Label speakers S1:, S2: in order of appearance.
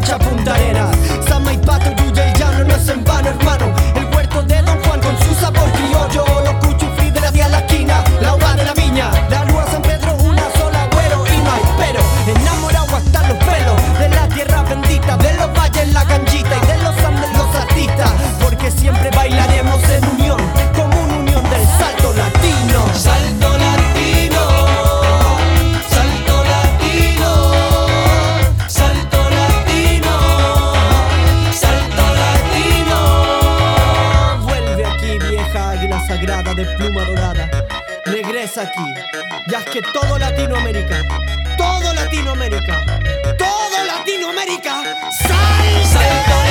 S1: Cacha, Punta Arenas, San Maipato, Yuya y Llano, no es en vano, hermano. El huerto de Don Juan con su sabor criollo, los cuchuflis de hacia la esquina, la uva de la viña, la lua San Pedro, una sola, güero y no hay pero. Enamorado hasta los pelos de la tierra bendita, de los valles, la canchita y de los Andes, los artistas, porque siempre bailaremos en unión, como una unión del salto latino.
S2: Salto latino, salto latino, salto latino, salto latino.
S1: Vuelve aquí, vieja águila sagrada de pluma dorada. Regresa aquí, ya es que todo Latinoamérica, todo Latinoamérica, todo Latinoamérica, salta.
S2: Salto